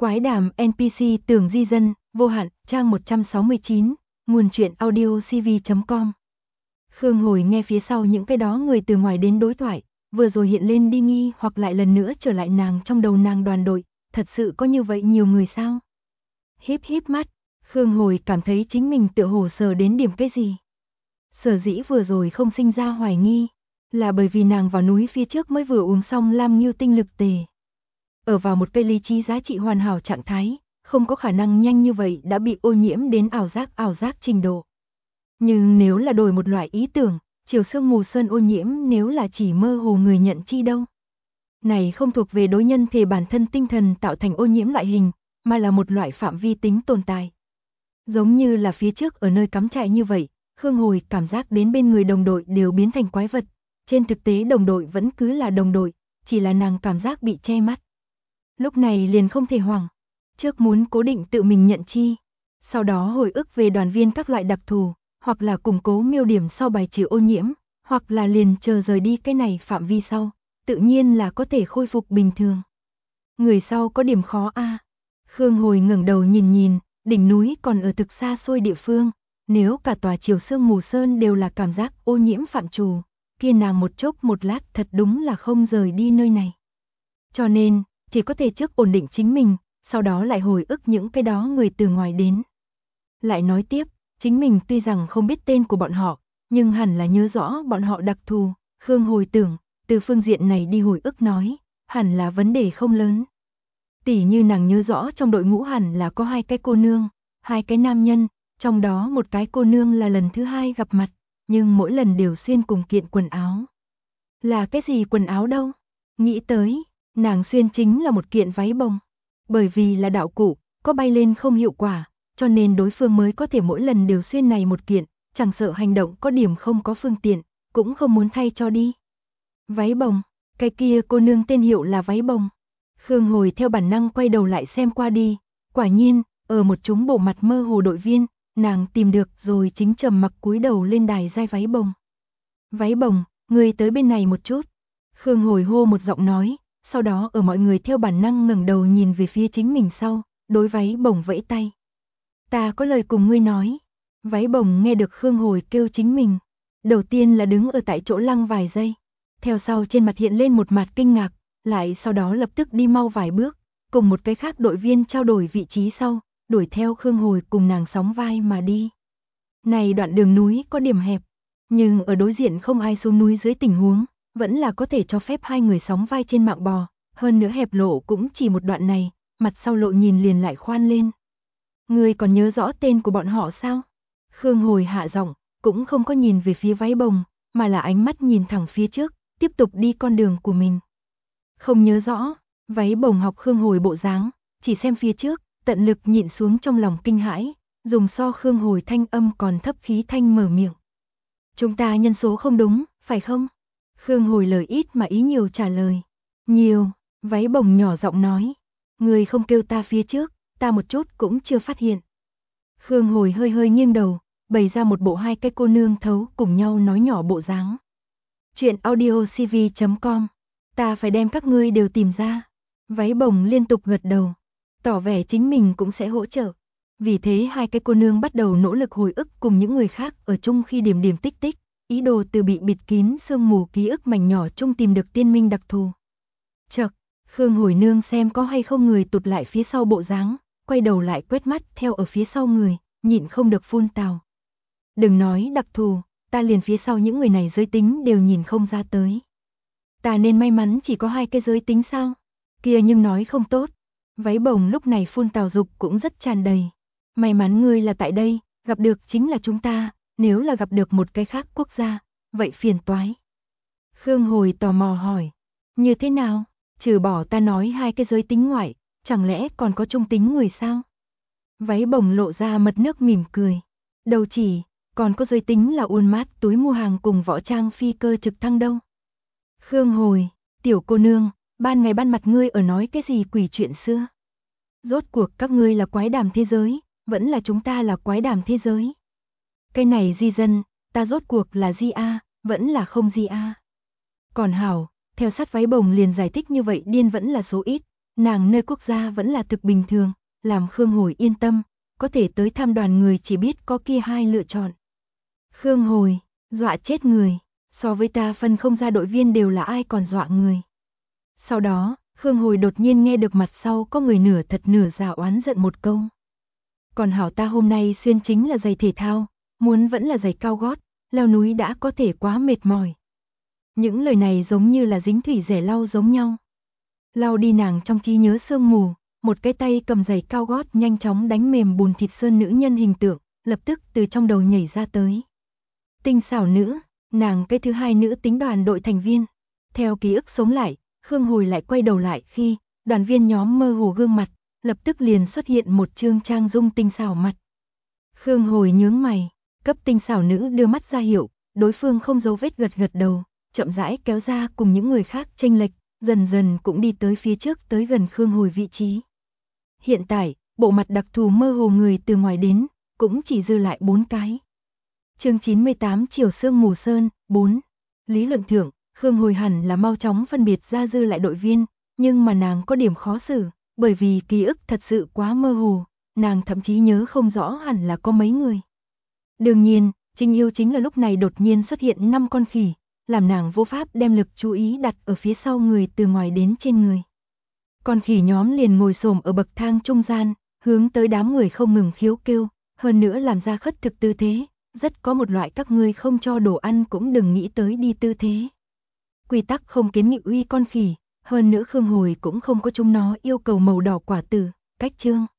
Quái đàm NPC Tường Di Dân, vô hạn, trang 169, nguồn truyện audio cv.com. Khương Hồi nghe phía sau những cái đó người từ ngoài đến đối thoại, vừa rồi hiện lên đi nghi hoặc lại lần nữa trở lại nàng trong đầu nàng đoàn đội, thật sự có như vậy nhiều người sao? Híp mắt, Khương Hồi cảm thấy chính mình tựa hồ sờ đến điểm cái gì. Sở dĩ vừa rồi không sinh ra hoài nghi, là bởi vì nàng vào núi phía trước mới vừa uống xong Lam Ngưu tinh lực tề. Ở vào một cây lý trí giá trị hoàn hảo trạng thái, không có khả năng nhanh như vậy đã bị ô nhiễm đến ảo giác trình độ. Nhưng nếu là đổi một loại ý tưởng, chiều sương mù sơn ô nhiễm nếu là chỉ mơ hồ người nhận chi đâu. Này không thuộc về đối nhân thể bản thân tinh thần tạo thành ô nhiễm loại hình, mà là một loại phạm vi tính tồn tại. Giống như là phía trước ở nơi cắm trại như vậy, Khương Hồi cảm giác đến bên người đồng đội đều biến thành quái vật. Trên thực tế đồng đội vẫn cứ là đồng đội, chỉ là nàng cảm giác bị che mắt. Lúc này liền không thể hoảng, trước muốn cố định tự mình nhận chi, sau đó hồi ức về đoàn viên các loại đặc thù, hoặc là củng cố miêu điểm sau bài trừ ô nhiễm, hoặc là liền chờ rời đi cái này phạm vi sau, tự nhiên là có thể khôi phục bình thường. Người sau có điểm khó a. Khương Hồi ngẩng đầu nhìn, đỉnh núi còn ở thực xa xôi địa phương, nếu cả tòa chiều sương mù sơn đều là cảm giác ô nhiễm phạm trù, kia nàng một chốc một lát thật đúng là không rời đi nơi này. Cho nên, chỉ có thể trước ổn định chính mình, sau đó lại hồi ức những cái đó người từ ngoài đến. Lại nói tiếp, chính mình tuy rằng không biết tên của bọn họ, nhưng hẳn là nhớ rõ bọn họ đặc thù, Khương Hồi tưởng, từ phương diện này đi hồi ức nói, hẳn là vấn đề không lớn. Tỉ như nàng nhớ rõ trong đội ngũ hẳn là có 2 cái cô nương, 2 cái nam nhân, trong đó một cái cô nương là lần thứ 2 gặp mặt, nhưng mỗi lần đều xuyên cùng kiện quần áo. Là cái gì quần áo đâu? Nghĩ tới, nàng xuyên chính là một kiện váy bông. Bởi vì là đạo cụ, có bay lên không hiệu quả, cho nên đối phương mới có thể mỗi lần đều xuyên này một kiện, chẳng sợ hành động có điểm không có phương tiện, cũng không muốn thay cho đi. Váy bông, cái kia cô nương tên hiệu là váy bông. Khương Hồi theo bản năng quay đầu lại xem qua đi, quả nhiên, ở một chúng bộ mặt mơ hồ đội viên, nàng tìm được rồi chính trầm mặc cúi đầu lên đài giai váy bông. Váy bông, người tới bên này một chút. Khương Hồi hô một giọng nói, sau đó ở mọi người theo bản năng ngẩng đầu nhìn về phía chính mình sau, đối váy bông vẫy tay. Ta có lời cùng ngươi nói. Váy bông nghe được Khương Hồi kêu chính mình. Đầu tiên là đứng ở tại chỗ lăng vài giây. Theo sau trên mặt hiện lên một mặt kinh ngạc, lại sau đó lập tức đi mau vài bước, cùng một cái khác đội viên trao đổi vị trí sau, đuổi theo Khương Hồi cùng nàng sóng vai mà đi. Này đoạn đường núi có điểm hẹp, nhưng ở đối diện không ai xuống núi dưới tình huống, vẫn là có thể cho phép 2 người sóng vai trên mạng bò, hơn nữa hẹp lộ cũng chỉ một đoạn này, mặt sau lộ nhìn liền lại khoan lên. Ngươi còn nhớ rõ tên của bọn họ sao? Khương Hồi hạ giọng, cũng không có nhìn về phía váy bông, mà là ánh mắt nhìn thẳng phía trước, tiếp tục đi con đường của mình. Không nhớ rõ, váy bông học Khương Hồi bộ dáng, chỉ xem phía trước, tận lực nhịn xuống trong lòng kinh hãi, dùng so Khương Hồi thanh âm còn thấp khí thanh mở miệng. Chúng ta nhân số không đúng, phải không? Khương Hồi lời ít mà ý nhiều trả lời. Nhiều, váy bông nhỏ giọng nói. Người không kêu ta phía trước, ta một chút cũng chưa phát hiện. Khương Hồi hơi nghiêng đầu, bày ra một bộ 2 cái cô nương thấu cùng nhau nói nhỏ bộ dáng. Chuyện audio cv.com. Ta phải đem các ngươi đều tìm ra. Váy bông liên tục gật đầu, tỏ vẻ chính mình cũng sẽ hỗ trợ. Vì thế 2 cái cô nương bắt đầu nỗ lực hồi ức cùng những người khác ở chung khi điểm tích tích, ý đồ từ bị bịt kín sương mù ký ức mảnh nhỏ chung tìm được tiên minh đặc thù. Chậc, Khương Hồi nương xem có hay không người tụt lại phía sau bộ dáng, quay đầu lại quét mắt theo ở phía sau người, nhịn không được phun tào. Đừng nói đặc thù, ta liền phía sau những người này giới tính đều nhìn không ra tới. Ta nên may mắn chỉ có 2 cái giới tính sao? Kia nhưng nói không tốt. Váy bông lúc này phun tào dục cũng rất tràn đầy. May mắn ngươi là tại đây, gặp được chính là chúng ta, nếu là gặp được một cái khác quốc gia, vậy phiền toái. Khương Hồi tò mò hỏi, như thế nào? Trừ bỏ ta nói 2 cái giới tính ngoại, chẳng lẽ còn có trung tính người sao? Váy bông lộ ra mật nước mỉm cười. Đầu chỉ, còn có giới tính là uôn mát túi mua hàng cùng võ trang phi cơ trực thăng đâu. Khương Hồi, tiểu cô nương, ban ngày ban mặt ngươi ở nói cái gì quỷ chuyện xưa? Rốt cuộc các ngươi là quái đàm thế giới, vẫn là chúng ta là quái đàm thế giới? Cái này Di Dân, ta rốt cuộc là Di A, vẫn là không Di A. Còn hảo, theo sát váy bông liền giải thích như vậy điên vẫn là số ít, nàng nơi quốc gia vẫn là thực bình thường, làm Khương Hồi yên tâm, có thể tới thăm đoàn người chỉ biết có kia hai lựa chọn. Khương Hồi, dọa chết người, so với ta phân không ra đội viên đều là ai còn dọa người. Sau đó, Khương Hồi đột nhiên nghe được mặt sau có người nửa thật nửa giả oán giận một câu. Còn hảo ta hôm nay xuyên chính là giày thể thao, muốn vẫn là giày cao gót, leo núi đã có thể quá mệt mỏi. Những lời này giống như là dính thủy rẻ lau giống nhau. Lau đi nàng trong trí nhớ sương mù, một cái tay cầm giày cao gót nhanh chóng đánh mềm bùn thịt sơn nữ nhân hình tượng, lập tức từ trong đầu nhảy ra tới. Tinh xảo nữ, nàng cái thứ hai nữ tính đoàn đội thành viên. Theo ký ức sống lại, Khương Hồi lại quay đầu lại khi đoàn viên nhóm mơ hồ gương mặt, lập tức liền xuất hiện một trương trang dung tinh xảo mặt. Khương Hồi nhướng mày, cấp tinh xảo nữ đưa mắt ra hiệu, đối phương không giấu vết gật gật đầu, chậm rãi kéo ra cùng những người khác chênh lệch, dần dần cũng đi tới phía trước tới gần Khương Hồi vị trí. Hiện tại, bộ mặt đặc thù mơ hồ người từ ngoài đến, cũng chỉ dư lại 4 cái. Chương 98 Chiều sương mù sơn, 4. Lý luận thượng, Khương Hồi hẳn là mau chóng phân biệt ra dư lại đội viên, nhưng mà nàng có điểm khó xử, bởi vì ký ức thật sự quá mơ hồ, nàng thậm chí nhớ không rõ hẳn là có mấy người. Đương nhiên, Trinh Yêu chính là lúc này đột nhiên xuất hiện 5 con khỉ, làm nàng vô pháp đem lực chú ý đặt ở phía sau người từ ngoài đến trên người. Con khỉ nhóm liền ngồi xổm ở bậc thang trung gian, hướng tới đám người không ngừng khiếu kêu, hơn nữa làm ra khất thực tư thế, rất có một loại các ngươi không cho đồ ăn cũng đừng nghĩ tới đi tư thế. Quy tắc không kiến nghị uy con khỉ, hơn nữa Khương Hồi cũng không có chúng nó yêu cầu màu đỏ quả tử, cách chương.